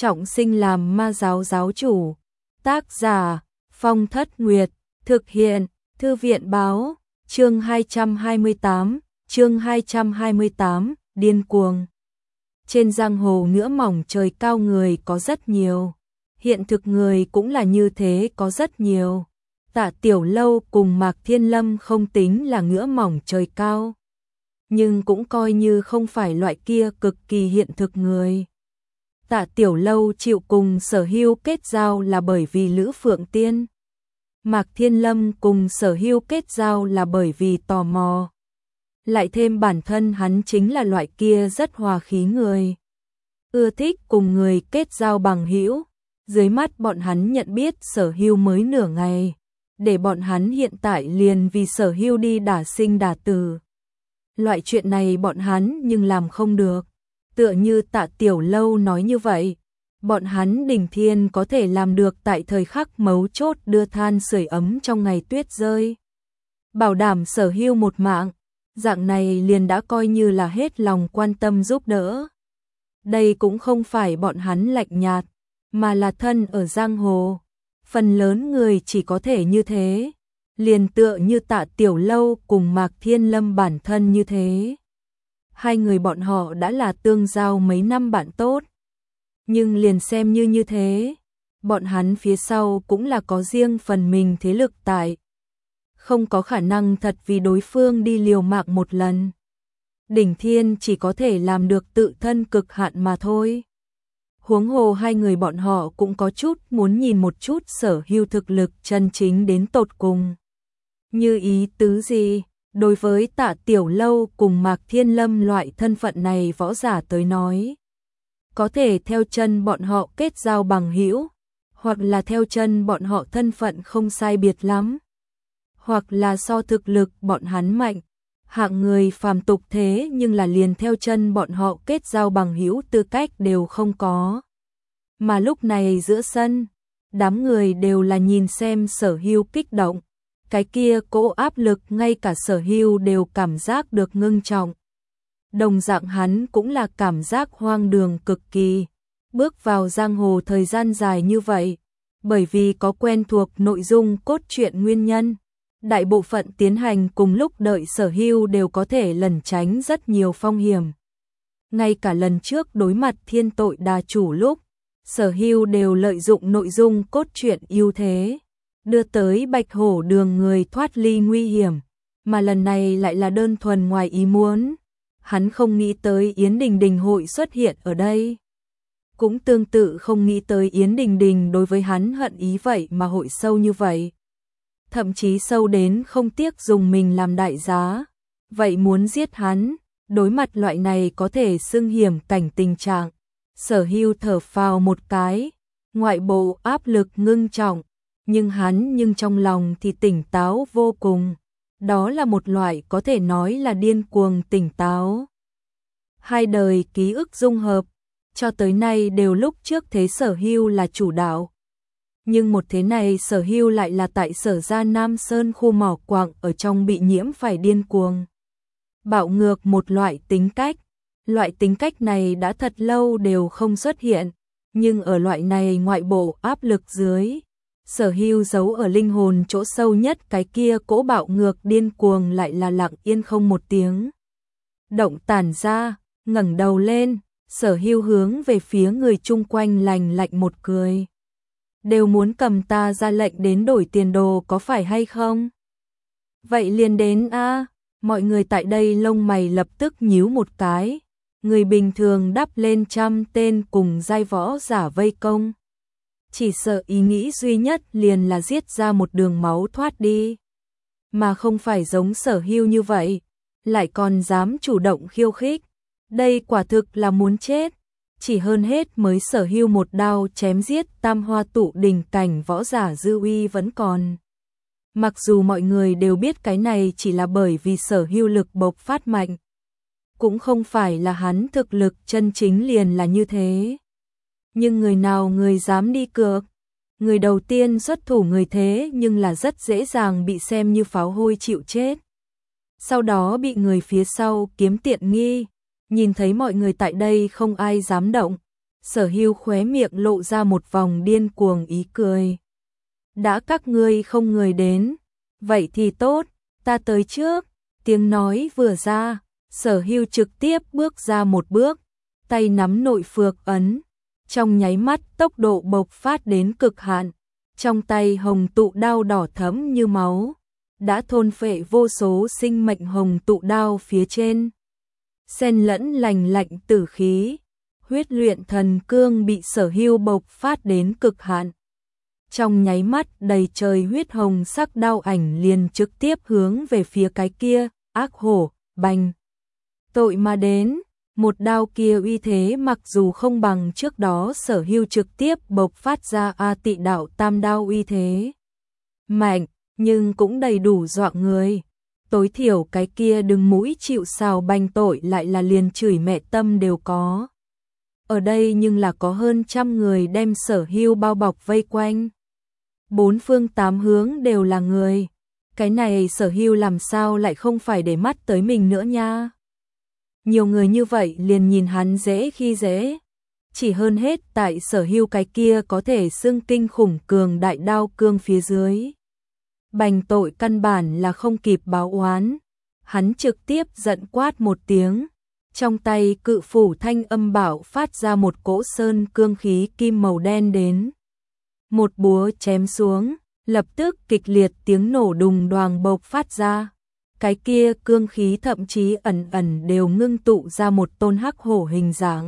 trọng sinh làm ma giáo giáo chủ. Tác giả Phong Thất Nguyệt, thực hiện Thư viện báo, chương 228, điên cuồng. Trên giang hồ ngửa mỏng trời cao người có rất nhiều, hiện thực người cũng là như thế có rất nhiều. Tạ Tiểu Lâu cùng Mạc Thiên Lâm không tính là ngửa mỏng trời cao, nhưng cũng coi như không phải loại kia cực kỳ hiện thực người. Tạ Tiểu Lâu chịu cùng Sở Hưu kết giao là bởi vì Lữ Phượng Tiên. Mạc Thiên Lâm cùng Sở Hưu kết giao là bởi vì tò mò. Lại thêm bản thân hắn chính là loại kia rất hòa khí người, ưa thích cùng người kết giao bằng hữu. Dưới mắt bọn hắn nhận biết Sở Hưu mới nửa ngày, để bọn hắn hiện tại liền vì Sở Hưu đi đả sinh đả tử. Loại chuyện này bọn hắn nhưng làm không được. Tựa như Tạ Tiểu Lâu nói như vậy, bọn hắn Đình Thiên có thể làm được tại thời khắc mấu chốt đưa than sưởi ấm trong ngày tuyết rơi, bảo đảm Sở Hưu một mạng, dạng này liền đã coi như là hết lòng quan tâm giúp đỡ. Đây cũng không phải bọn hắn lạnh nhạt, mà là thân ở giang hồ, phần lớn người chỉ có thể như thế, liền tựa như Tạ Tiểu Lâu cùng Mạc Thiên Lâm bản thân như thế. Hai người bọn họ đã là tương giao mấy năm bạn tốt, nhưng liền xem như thế, bọn hắn phía sau cũng là có riêng phần mình thế lực tại, không có khả năng thật vì đối phương đi liều mạng một lần. Đỉnh Thiên chỉ có thể làm được tự thân cực hạn mà thôi. Huống hồ hai người bọn họ cũng có chút muốn nhìn một chút Sở Hưu thực lực chân chính đến tột cùng. Như ý tứ gì? Đối với Tạ Tiểu Lâu cùng Mạc Thiên Lâm loại thân phận này võ giả tới nói, có thể theo chân bọn họ kết giao bằng hữu, hoặc là theo chân bọn họ thân phận không sai biệt lắm, hoặc là so thực lực bọn hắn mạnh, hạng người phàm tục thế nhưng là liền theo chân bọn họ kết giao bằng hữu tư cách đều không có. Mà lúc này giữa sân, đám người đều là nhìn xem Sở Hưu kích động. Cái kia cỗ áp lực ngay cả Sở Hưu đều cảm giác được ngưng trọng. Đồng dạng hắn cũng là cảm giác hoang đường cực kỳ. Bước vào giang hồ thời gian dài như vậy, bởi vì có quen thuộc nội dung cốt truyện nguyên nhân, đại bộ phận tiến hành cùng lúc đợi Sở Hưu đều có thể lẩn tránh rất nhiều phong hiểm. Ngay cả lần trước đối mặt Thiên Tội Đà Chủ lúc, Sở Hưu đều lợi dụng nội dung cốt truyện ưu thế, đưa tới Bạch Hổ Đường người thoát ly nguy hiểm, mà lần này lại là đơn thuần ngoài ý muốn. Hắn không nghĩ tới Yến Đình Đình hội xuất hiện ở đây, cũng tương tự không nghĩ tới Yến Đình Đình đối với hắn hận ý vậy mà hội sâu như vậy, thậm chí sâu đến không tiếc dùng mình làm đại giá, vậy muốn giết hắn. Đối mặt loại này có thể xưng hiểm cảnh tình trạng, Sở Hưu thở phào một cái, ngoại bộ áp lực ngưng trọng, nhưng trong lòng thì tỉnh táo vô cùng. Đó là một loại có thể nói là điên cuồng tỉnh táo. Hai đời ký ức dung hợp, cho tới nay đều lúc trước thế Sở Hưu là chủ đạo. Nhưng một thế này Sở Hưu lại là tại Sở gia Nam Sơn khu mỏ quặng ở trong bị nhiễm phải điên cuồng. Bạo ngược một loại tính cách. Loại tính cách này đã thật lâu đều không xuất hiện, nhưng ở loại này ngoại bộ áp lực dưới, Sở Hưu giấu ở linh hồn chỗ sâu nhất cái kia cỗ bạo ngược điên cuồng lại là lặng yên không một tiếng động tản ra. Ngẩng đầu lên, Sở Hưu hướng về phía người chung quanh lạnh lạnh một cười. Đều muốn cầm ta ra lệnh đến đổi tiền đồ có phải hay không? Vậy liền đến a. Mọi người tại đây lông mày lập tức nhíu một cái. Người bình thường đắp lên 100 tên cùng giai võ giả vây công, chỉ sợ ý nghĩ duy nhất liền là giết ra một đường máu thoát đi, mà không phải giống Sở Hưu như vậy, lại còn dám chủ động khiêu khích. Đây quả thực là muốn chết. Chỉ hơn hết mới Sở Hưu một đao chém giết tam hoa tụ đỉnh cảnh võ giả dư uy vẫn còn. Mặc dù mọi người đều biết cái này chỉ là bởi vì Sở Hưu lực bộc phát mạnh, cũng không phải là hắn thực lực chân chính liền là như thế. Nhưng người nào người dám đi cược? Người đầu tiên xuất thủ người thế nhưng là rất dễ dàng bị xem như pháo hôi chịu chết. Sau đó bị người phía sau kiếm tiện nghi. Nhìn thấy mọi người tại đây không ai dám động, Sở Hưu khóe miệng lộ ra một vòng điên cuồng ý cười. Đã các ngươi không người đến, vậy thì tốt, ta tới trước. Tiếng nói vừa ra, Sở Hưu trực tiếp bước ra một bước, tay nắm nội phược ấn, trong nháy mắt tốc độ bộc phát đến cực hạn, trong tay hồng tụ đao đỏ thẫm như máu, đã thôn phệ vô số sinh mệnh. Hồng tụ đao phía trên xen lẫn lành lạnh tử khí, huyết luyện thần cương bị Sở Hưu bộc phát đến cực hạn. Trong nháy mắt đầy trời huyết hồng sắc đao ảnh liền trực tiếp hướng về phía cái kia ác hổ Bành Tội mà đến. Một đao kia uy thế mặc dù không bằng trước đó Sở Hưu trực tiếp bộc phát ra A Tị đạo tam đao uy thế mạnh, nhưng cũng đầy đủ dọa người. Tối thiểu cái kia đừng mũi chịu sào Bành Tội lại là liền chửi mẹ tâm đều có. Ở đây nhưng là có hơn 100 người đem Sở Hưu bao bọc vây quanh. Bốn phương tám hướng đều là người. Cái này Sở Hưu làm sao lại không phải để mắt tới mình nữa nha. Nhiều người như vậy liền nhìn hắn dễ khi dễ. Chỉ hơn hết tại Sở Hưu cái kia có thể xưng kinh khủng cường đại đao cương phía dưới. Bành Tội căn bản là không kịp báo oán. Hắn trực tiếp giận quát một tiếng. Trong tay cự phủ thanh âm bảo phát ra một cỗ sơn cương khí kim màu đen đến. Một búa chém xuống, lập tức kịch liệt tiếng nổ đùng đoàng bộc phát ra. Cái kia cương khí thậm chí ẩn ẩn đều ngưng tụ ra một tôn hắc hổ hình dạng.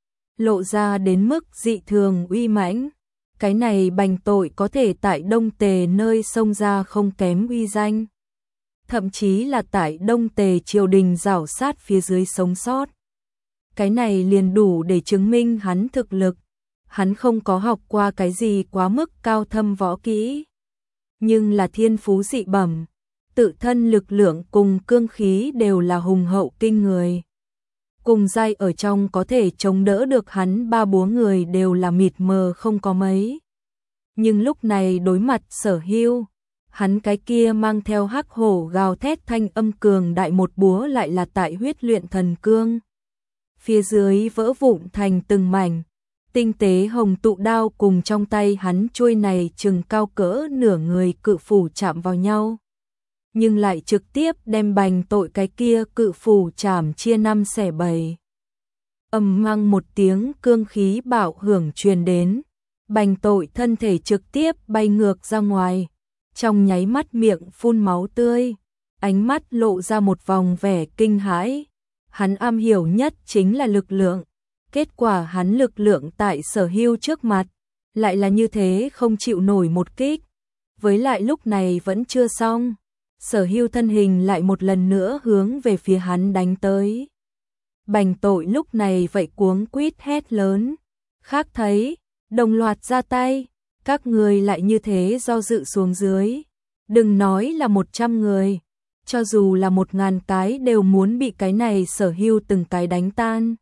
Lộ ra đến mức dị thường uy mãnh. Cái này Bành Tội có thể tại Đông Tề nơi sông ra không kém uy danh. Thậm chí là tại Đông Tề triều đình rảo sát phía dưới sống sót. Cái này liền đủ để chứng minh hắn thực lực. Hắn không có học qua cái gì quá mức cao thâm võ kỹ. Nhưng là thiên phú dị bẩm. Tự thân lực lượng cùng cương khí đều là hùng hậu kinh người. Cùng giai ở trong có thể chống đỡ được hắn 3-4 người đều là mịt mờ không có mấy. Nhưng lúc này đối mặt Sở Hưu, hắn cái kia mang theo hắc hổ gào thét thanh âm cường đại một búa lại là tại huyết luyện thần cương. Phía dưới vỡ vụn thành từng mảnh, tinh tế hồng tụ đao cùng trong tay hắn chuôi này chừng cao cỡ nửa người cự phủ chạm vào nhau. Nhưng lại trực tiếp đem Bành Tội cái kia cự phủ chảm chia 5 xẻ 7. Ầm vang một tiếng cương khí bạo hưởng truyền đến, Bành Tội thân thể trực tiếp bay ngược ra ngoài, trong nháy mắt miệng phun máu tươi, ánh mắt lộ ra một vòng vẻ kinh hãi. Hắn am hiểu nhất chính là lực lượng, kết quả hắn lực lượng tại Sở Hưu trước mặt, lại là như thế không chịu nổi một kích. Với lại lúc này vẫn chưa xong. Sở Hưu thân hình lại một lần nữa hướng về phía hắn đánh tới. Bành Tội lúc này vậy cuống quýt hét lớn. Khác thấy, đồng loạt ra tay, các người lại như thế do dự xuống dưới. Đừng nói là 100 người, cho dù là 1000 cái đều muốn bị cái này Sở Hưu từng cái đánh tan.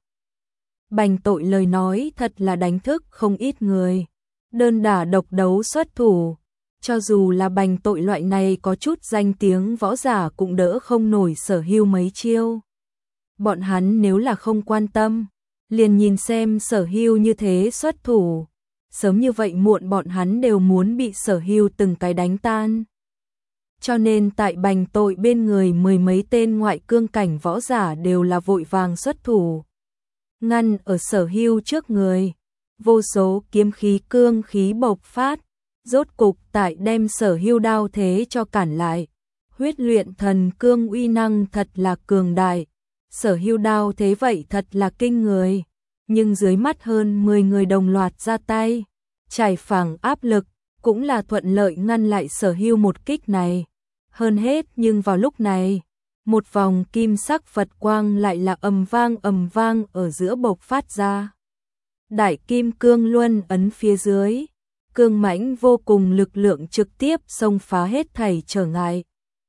Bành Tội lời nói thật là đánh thức không ít người. Đơn đả độc đấu xuất thủ. Cho dù là Bành Tội loại này có chút danh tiếng võ giả cũng đỡ không nổi Sở Hưu mấy chiêu. Bọn hắn nếu là không quan tâm, liền nhìn xem Sở Hưu như thế xuất thủ. Sớm như vậy muộn bọn hắn đều muốn bị Sở Hưu từng cái đánh tan. Cho nên tại Bành Tội bên người 10 mấy tên ngoại cương cảnh võ giả đều là vội vàng xuất thủ. Ngăn ở Sở Hưu trước người, vô số kiếm khí cương khí bộc phát. Rốt cục tại đem Sở Hưu đao thế cho cản lại. Huyết luyện thần cương uy năng thật là cường đại. Sở Hưu đao thế vậy thật là kinh người. Nhưng dưới mắt hơn 10 người đồng loạt ra tay, trải phẳng áp lực, cũng là thuận lợi ngăn lại Sở Hưu một kích này. Hơn hết nhưng vào lúc này, một vòng kim sắc Phật quang lại là ầm vang ở giữa bộc phát ra. Đại kim cương luân ấn phía dưới. Cương mãnh vô cùng lực lượng trực tiếp xông phá hết thảy trở ngại.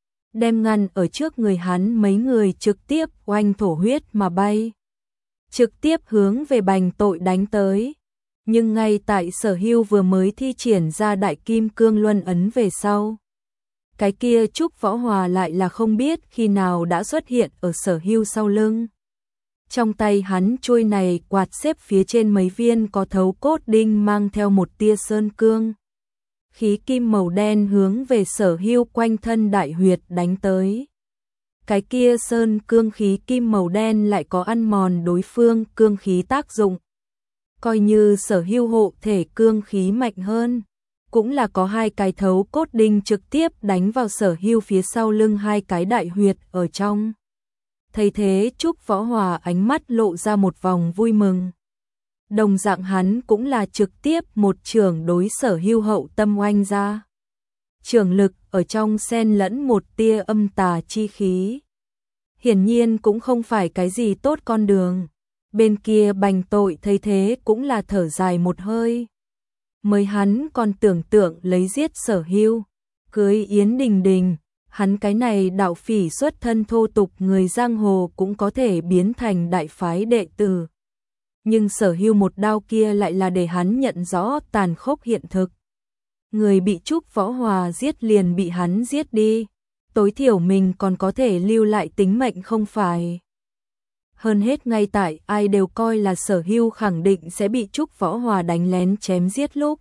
Đem ngăn ở trước người hắn mấy người trực tiếp oanh thổ huyết mà bay. Trực tiếp hướng về Bành Tội đánh tới. Nhưng ngay tại Sở Hưu vừa mới thi triển ra đại kim cương luân ấn về sau. Cái kia Trúc Võ Hòa lại là không biết khi nào đã xuất hiện ở Sở Hưu sau lưng. Trong tay hắn chuôi này quạt xếp phía trên mấy viên có thấu cốt đinh mang theo một tia sơn cương. Khí kim màu đen hướng về Sở Hưu quanh thân đại huyệt đánh tới. Cái kia sơn cương khí kim màu đen lại có ăn mòn đối phương cương khí tác dụng. Coi như Sở Hưu hộ thể cương khí mạnh hơn, cũng là có hai cái thấu cốt đinh trực tiếp đánh vào Sở Hưu phía sau lưng hai cái đại huyệt ở trong. Thấy thế Trúc Võ Hòa ánh mắt lộ ra một vòng vui mừng. Đồng dạng hắn cũng là trực tiếp một chưởng đối Sở Hưu hậu tâm oanh ra. Chưởng lực ở trong xen lẫn một tia âm tà chi khí. Hiển nhiên cũng không phải cái gì tốt con đường. Bên kia Bành Tội thấy thế cũng là thở dài một hơi. Mới hắn còn tưởng tượng lấy giết Sở Hưu, cưới Yến Đình Đình, hắn cái này đạo phỉ xuất thân thô tục người giang hồ cũng có thể biến thành đại phái đệ tử. Nhưng Sở Hưu một đao kia lại là để hắn nhận rõ tàn khốc hiện thực. Người bị Trúc Võ Hòa giết liền bị hắn giết đi, tối thiểu mình còn có thể lưu lại tính mệnh không phải. Hơn hết ngay tại ai đều coi là Sở Hưu khẳng định sẽ bị Trúc Võ Hòa đánh lén chém giết lúc.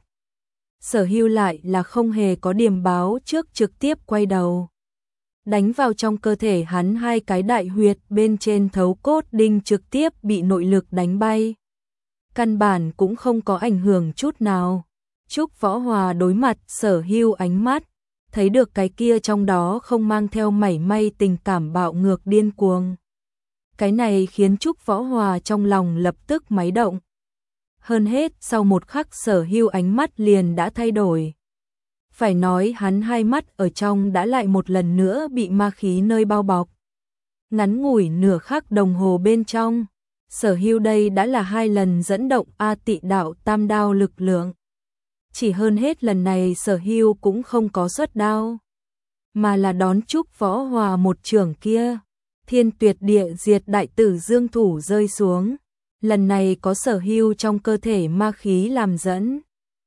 Sở Hưu lại là không hề có điềm báo trước trực tiếp quay đầu. Đánh vào trong cơ thể hắn hai cái đại huyệt bên trên thấu cốt đinh trực tiếp bị nội lực đánh bay. Căn bản cũng không có ảnh hưởng chút nào. Trúc Võ Hòa đối mặt Sở Hưu ánh mắt, thấy được cái kia trong đó không mang theo mảy may tình cảm bạo ngược điên cuồng. Cái này khiến Trúc Võ Hòa trong lòng lập tức máy động. Hơn hết sau một khắc Sở Hưu ánh mắt liền đã thay đổi. Phải nói hắn hai mắt ở trong đã lại một lần nữa bị ma khí nơi bao bọc. Ngắn ngủi nửa khắc đồng hồ bên trong, Sở Hưu đây đã là hai lần dẫn động A Tị Đạo Tam Đao lực lượng. Chỉ hơn hết lần này Sở Hưu cũng không có xuất đao, mà là đón Trúc Võ Hòa một chưởng kia. Thiên Tuyệt Địa Diệt Đại Tử Dương thủ rơi xuống. Lần này có Sở Hưu trong cơ thể ma khí làm dẫn.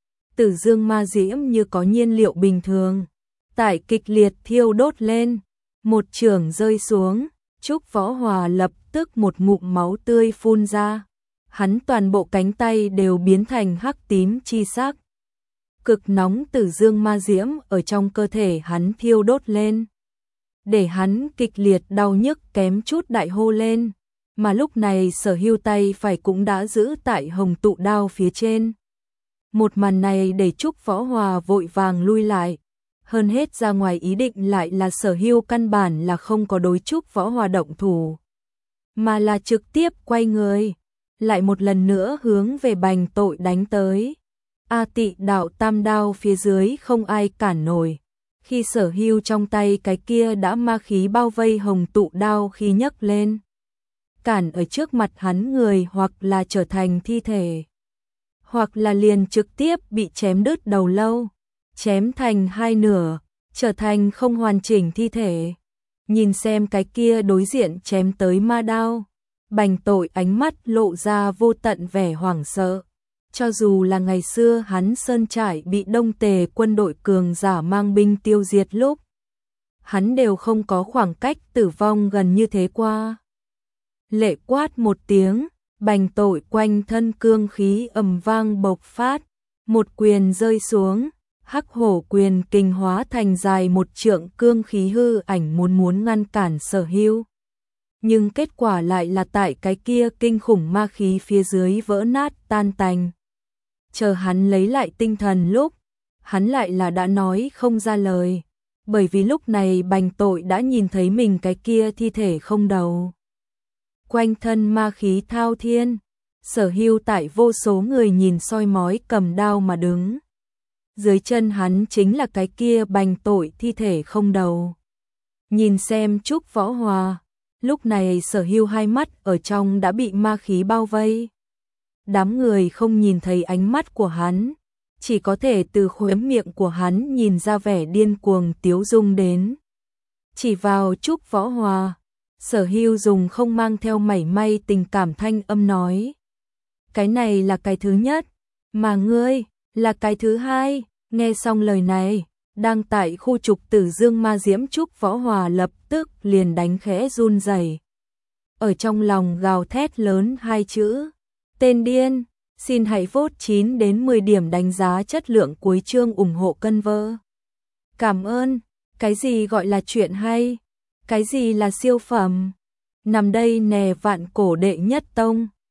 Tử Dương ma diễm như có nhiên liệu bình thường, tại kịch liệt thiêu đốt lên. Một chưởng rơi xuống, Trúc Võ Hòa lập tức một ngụm máu tươi phun ra. Hắn toàn bộ cánh tay đều biến thành hắc tím chi sắc. Cực nóng Tử Dương ma diễm ở trong cơ thể hắn thiêu đốt lên, để hắn kịch liệt đau nhức kém chút đại hô lên. Mà lúc này Sở Hưu tay phải cũng đã giữ tại hồng tụ đao phía trên. Một màn này để Trúc Võ Hòa vội vàng lui lại. Hơn hết ra ngoài ý định lại là Sở Hưu căn bản là không có đối Trúc Võ Hòa động thủ, mà là trực tiếp quay người, lại một lần nữa hướng về Bành Tội đánh tới. A Tị Đạo Tam Đao phía dưới không ai cản nổi. Khi Sở Hưu trong tay cái kia đã ma khí bao vây hồng tụ đao khi nhấc lên, cản ở trước mặt hắn người hoặc là trở thành thi thể, hoặc là liền trực tiếp bị chém đứt đầu lâu, chém thành hai nửa, trở thành không hoàn chỉnh thi thể. Nhìn xem cái kia đối diện chém tới ma đao, Bành Tội ánh mắt lộ ra vô tận vẻ hoảng sợ. Cho dù là ngày xưa hắn sơn trại bị Đông Tề quân đội cường giả mang binh tiêu diệt lúc, hắn đều không có khoảng cách tử vong gần như thế qua. Lệ quát một tiếng, Bành Tội quanh thân cương khí ầm vang bộc phát, một quyền rơi xuống, Hắc Hổ quyền kình hóa thành dài một trượng cương khí hư ảnh muốn ngăn cản Sở Hưu. Nhưng kết quả lại là tại cái kia kinh khủng ma khí phía dưới vỡ nát tan tành. Chờ hắn lấy lại tinh thần lúc, hắn lại là đã nói không ra lời, bởi vì lúc này Bành Tội đã nhìn thấy mình cái kia thi thể không đầu. Quanh thân ma khí thao thiên, Sở Hưu tại vô số người nhìn soi mói cầm đao mà đứng. Dưới chân hắn chính là cái kia Bành Tội thi thể không đầu. Nhìn xem Trúc Võ Hòa, lúc này Sở Hưu hai mắt ở trong đã bị ma khí bao vây. Đám người không nhìn thấy ánh mắt của hắn, chỉ có thể từ khóe miệng của hắn nhìn ra vẻ điên cuồng tiếu dung đến. Chỉ vào Trúc Võ Hòa, Sở Hưu dùng không mang theo mảy may tình cảm thanh âm nói. Cái này là cái thứ nhất, mà ngươi là cái thứ hai. Nghe xong lời này, đang tại khu trục Tử Dương ma diễm Trúc Võ Hòa lập tức liền đánh khẽ run rẩy. ở trong lòng gào thét lớn hai chữ. Tên điên, xin hãy vote 9 đến 10 điểm đánh giá chất lượng cuối chương ủng hộ cân vơ. Cảm ơn, cái gì gọi là chuyện hay? Cái gì là siêu phẩm? Nằm đây nè vạn cổ đệ nhất tông.